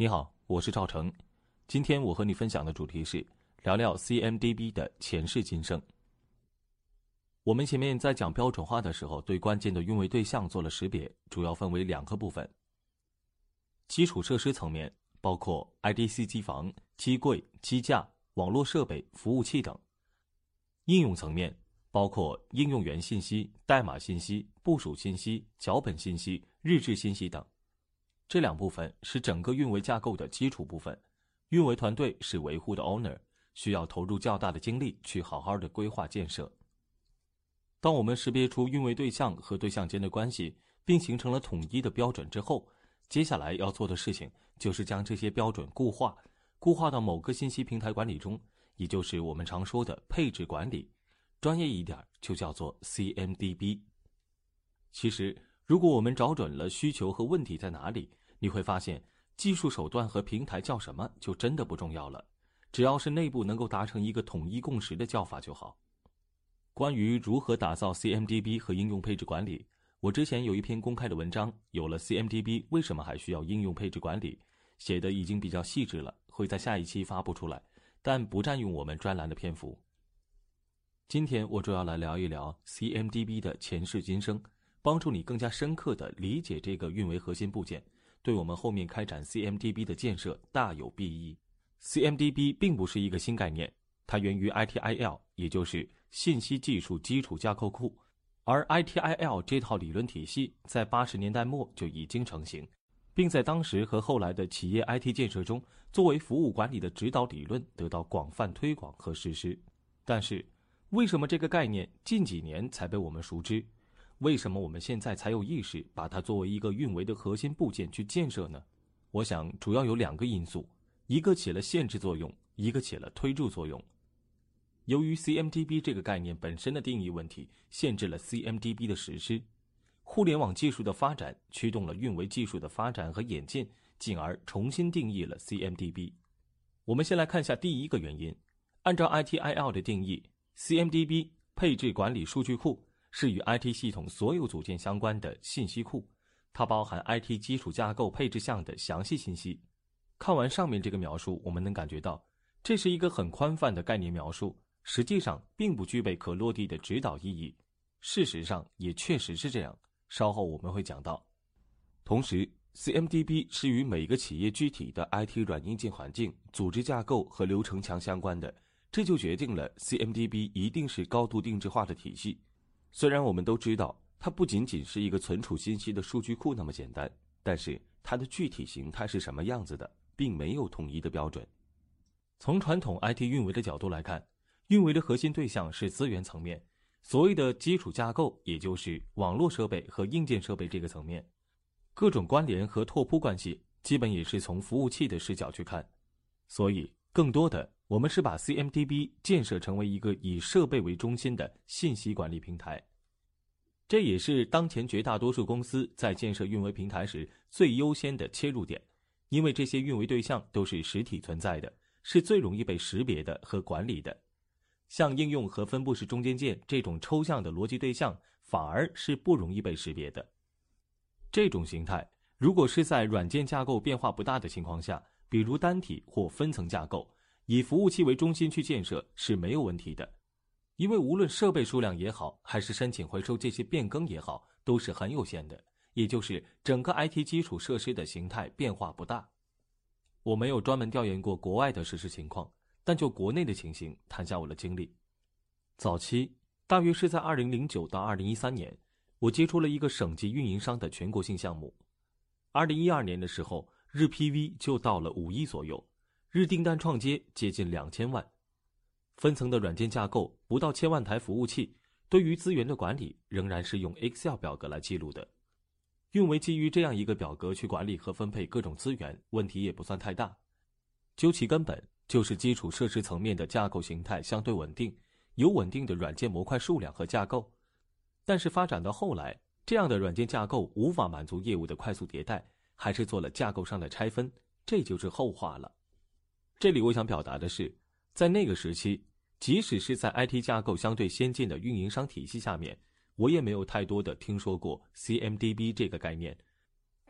你好，我是赵成。今天我和你分享的主题是聊聊 CMDB 的前世今生。我们前面在讲标准化的时候，对关键的运维对象做了识别，主要分为两个部分。基础设施层面包括 IDC 机房、机柜、机架、网络设备、服务器等。应用层面包括应用源信息、代码信息、部署信息、脚本信息、日志信息等。这两部分是整个运维架构的基础部分，运维团队是维护的 owner， 需要投入较大的精力去好好的规划建设。当我们识别出运维对象和对象间的关系，并形成了统一的标准之后，接下来要做的事情就是将这些标准固化到某个信息平台管理中，也就是我们常说的配置管理，专业一点就叫做 CMDB。 其实如果我们找准了需求和问题在哪里，你会发现技术手段和平台叫什么就真的不重要了，只要是内部能够达成一个统一共识的叫法就好。关于如何打造 CMDB 和应用配置管理，我之前有一篇公开的文章，有了 CMDB 为什么还需要应用配置管理，写的已经比较细致了，会在下一期发布出来，但不占用我们专栏的篇幅。今天我主要来聊一聊 CMDB 的前世今生，帮助你更加深刻地理解这个运维核心部件，对我们后面开展 CMDB 的建设大有裨益。CMDB 并不是一个新概念，它源于 ITIL， 也就是信息技术基础架构库，而 ITIL 这套理论体系在80年代末就已经成型，并在当时和后来的企业 IT 建设中作为服务管理的指导理论得到广泛推广和实施。但是为什么这个概念近几年才被我们熟知？为什么我们现在才有意识把它作为一个运维的核心部件去建设呢？我想主要有两个因素，一个起了限制作用，一个起了推助作用。由于 CMDB 这个概念本身的定义问题，限制了 CMDB 的实施。互联网技术的发展驱动了运维技术的发展和演进，进而重新定义了 CMDB。 我们先来看一下第一个原因。按照 ITIL 的定义， CMDB 配置管理数据库是与 IT 系统所有组件相关的信息库，它包含 IT 基础架构配置项的详细信息。看完上面这个描述，我们能感觉到这是一个很宽泛的概念描述，实际上并不具备可落地的指导意义。事实上也确实是这样，稍后我们会讲到。同时 CMDB 是与每个企业具体的 IT 软硬件环境、组织架构和流程墙相关的，这就决定了 CMDB 一定是高度定制化的体系。虽然我们都知道它不仅仅是一个存储信息的数据库那么简单，但是它的具体形态是什么样子的，并没有统一的标准。从传统 IT 运维的角度来看，运维的核心对象是资源层面，所谓的基础架构也就是网络设备和硬件设备这个层面，各种关联和拓扑关系基本也是从服务器的视角去看。所以更多的我们是把 CMDB 建设成为一个以设备为中心的信息管理平台。这也是当前绝大多数公司在建设运维平台时最优先的切入点，因为这些运维对象都是实体存在的，是最容易被识别的和管理的。像应用和分布式中间件这种抽象的逻辑对象反而是不容易被识别的。这种形态如果是在软件架构变化不大的情况下，比如单体或分层架构，以服务器为中心去建设是没有问题的，因为无论设备数量也好，还是申请回收这些变更也好，都是很有限的，也就是整个 IT 基础设施的形态变化不大。我没有专门调研过国外的实施情况，但就国内的情形谈下我的经历。早期大约是在2009到2013年，我接触了一个省级运营商的全国性项目。2012年的时候，日 PV 就到了5亿左右，日订单创接接近2000万。分层的软件架构，不到1000万台服务器，对于资源的管理仍然是用 Excel 表格来记录的。运维基于这样一个表格去管理和分配各种资源，问题也不算太大。究其根本，就是基础设施层面的架构形态相对稳定，有稳定的软件模块数量和架构。但是发展到后来，这样的软件架构无法满足业务的快速迭代，还是做了架构上的拆分，这就是后话了。这里我想表达的是，在那个时期，即使是在 IT 架构相对先进的运营商体系下面，我也没有太多的听说过 CMDB 这个概念。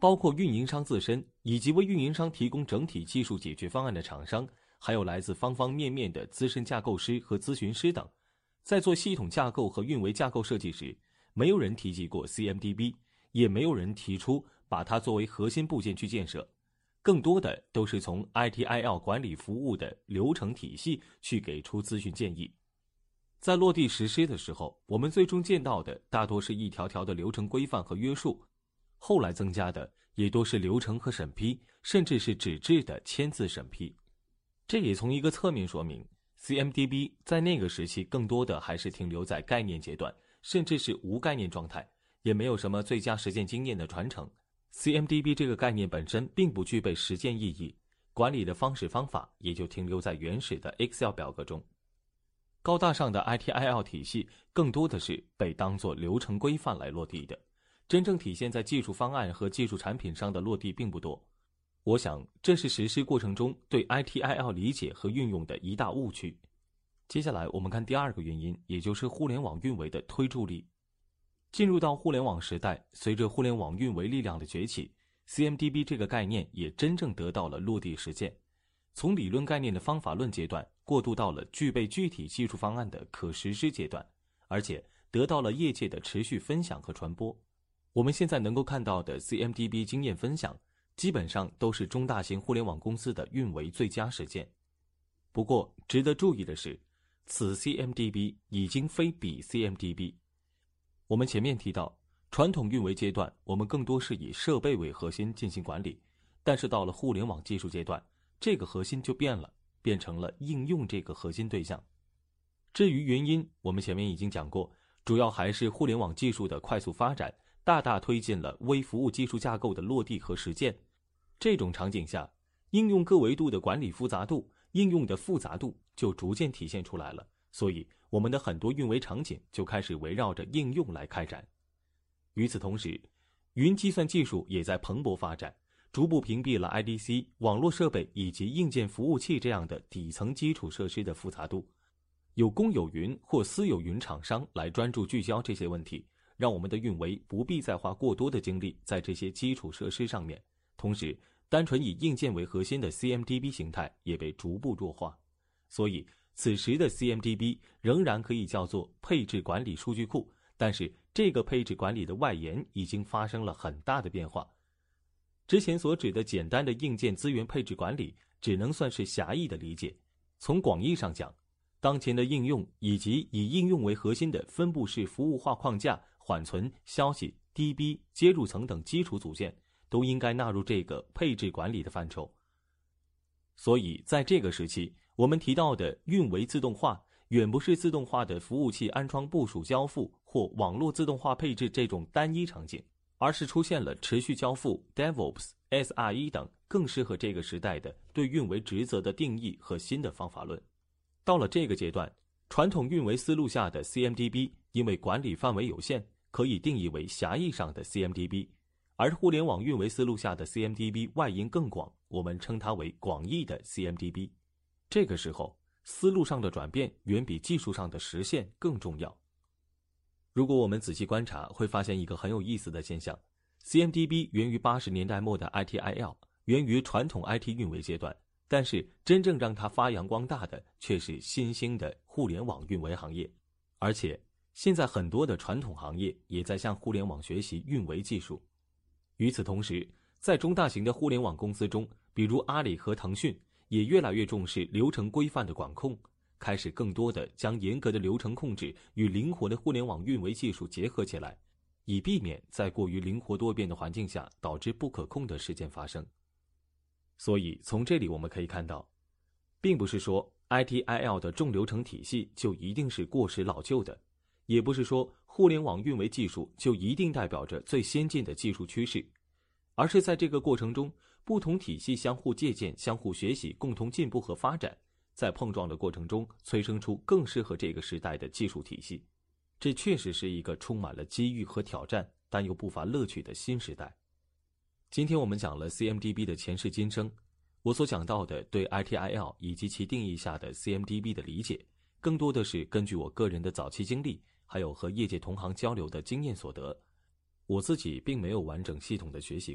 包括运营商自身，以及为运营商提供整体技术解决方案的厂商，还有来自方方面面的资深架构师和咨询师等。在做系统架构和运维架构设计时，没有人提及过 CMDB， 也没有人提出把它作为核心部件去建设，更多的都是从 ITIL 管理服务的流程体系去给出咨询建议。在落地实施的时候，我们最终见到的大多是一条条的流程规范和约束，后来增加的也都是流程和审批，甚至是纸质的签字审批。这也从一个侧面说明 CMDB 在那个时期更多的还是停留在概念阶段，甚至是无概念状态，也没有什么最佳实践经验的传承。CMDB 这个概念本身并不具备实践意义，管理的方式方法也就停留在原始的 Excel 表格中。高大上的 ITIL 体系更多的是被当作流程规范来落地的，真正体现在技术方案和技术产品上的落地并不多。我想这是实施过程中对 ITIL 理解和运用的一大误区。接下来我们看第二个原因，也就是互联网运维的推助力。进入到互联网时代，随着互联网运维力量的崛起， CMDB 这个概念也真正得到了落地实践，从理论概念的方法论阶段过渡到了具备具体技术方案的可实施阶段，而且得到了业界的持续分享和传播。我们现在能够看到的 CMDB 经验分享基本上都是中大型互联网公司的运维最佳实践。不过值得注意的是，此 CMDB 已经非彼 CMDB。 我们前面提到，传统运维阶段我们更多是以设备为核心进行管理，但是到了互联网技术阶段，这个核心就变了，变成了应用这个核心对象。至于原因，我们前面已经讲过，主要还是互联网技术的快速发展大大推进了微服务技术架构的落地和实践。这种场景下，应用各维度的管理复杂度、应用的复杂度就逐渐体现出来了，所以我们的很多运维场景就开始围绕着应用来开展。与此同时，云计算技术也在蓬勃发展，逐步屏蔽了 IDC、网络设备以及硬件服务器这样的底层基础设施的复杂度。有公有云或私有云厂商来专注聚焦这些问题，让我们的运维不必再花过多的精力在这些基础设施上面。同时，单纯以硬件为核心的 CMDB 形态也被逐步弱化。所以，此时的 CMDB 仍然可以叫做配置管理数据库，但是这个配置管理的外延已经发生了很大的变化。之前所指的简单的硬件资源配置管理只能算是狭义的理解。从广义上讲，当前的应用以及以应用为核心的分布式服务化框架、缓存、消息、DB、接入层等基础组件都应该纳入这个配置管理的范畴。所以在这个时期，我们提到的运维自动化远不是自动化的服务器安装部署交付或网络自动化配置这种单一场景，而是出现了持续交付、DevOps、SRE 等更适合这个时代的对运维职责的定义和新的方法论。到了这个阶段，传统运维思路下的 CMDB 因为管理范围有限，可以定义为狭义上的 CMDB， 而互联网运维思路下的 CMDB 外延更广，我们称它为广义的 CMDB。 这个时候，思路上的转变远比技术上的实现更重要。如果我们仔细观察，会发现一个很有意思的现象， CMDB 源于80年代末的 ITIL， 源于传统 IT 运维阶段，但是真正让它发扬光大的却是新兴的互联网运维行业。而且现在很多的传统行业也在向互联网学习运维技术。与此同时，在中大型的互联网公司中，比如阿里和腾讯，也越来越重视流程规范的管控，开始更多的将严格的流程控制与灵活的互联网运维技术结合起来，以避免在过于灵活多变的环境下导致不可控的事件发生。所以从这里我们可以看到，并不是说 ITIL 的重流程体系就一定是过时老旧的，也不是说互联网运维技术就一定代表着最先进的技术趋势，而是在这个过程中，不同体系相互借鉴、相互学习，共同进步和发展，在碰撞的过程中催生出更适合这个时代的技术体系。这确实是一个充满了机遇和挑战，但又不乏乐趣的新时代。今天我们讲了 CMDB 的前世今生，我所讲到的对 ITIL 以及其定义下的 CMDB 的理解，更多的是根据我个人的早期经历，还有和业界同行交流的经验所得。我自己并没有完整系统的学习过，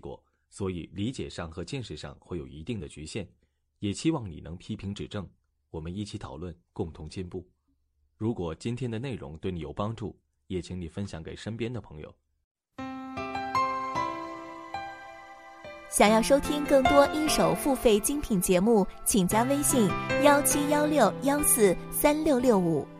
所以理解上和见识上会有一定的局限，也期望你能批评指正，我们一起讨论，共同进步。如果今天的内容对你有帮助，也请你分享给身边的朋友。 想要收听更多一手付费精品节目，请加微信1716143665。